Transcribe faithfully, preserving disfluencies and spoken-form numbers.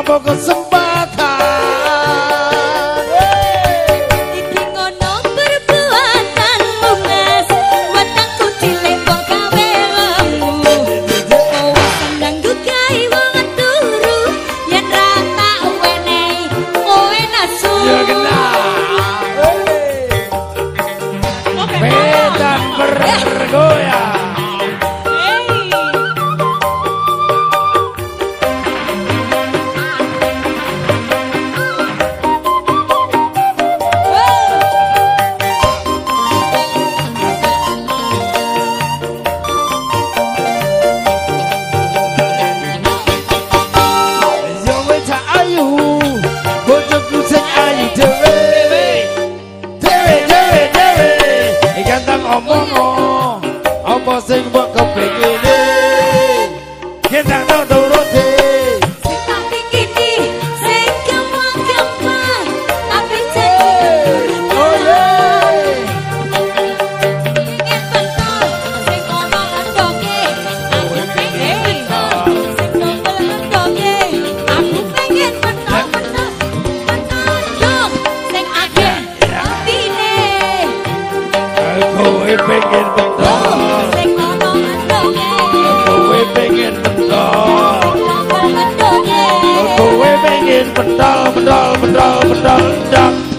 tanpa kesempatan. Iki ngono perbuatanmu mas, watangku cilik kok gawe lemu. Kowe seneng gugai wong turu, yen ra tak wenehi kowe nasu. Ya kena. Medan bergoyang. Omong apa sing mbok kepengine yen tak tau turuti Sing tak pikiri sing gampang-gampang tapi cek oh yeah pengen betul sing ono lendoke aku pengen betul sing nopel lendoke aku pengen betul betul betul sing akeh atine kowe pengen betul sing ono lendoke kowe pengen betul nopel lendoke kowe pengen betul betul betul betul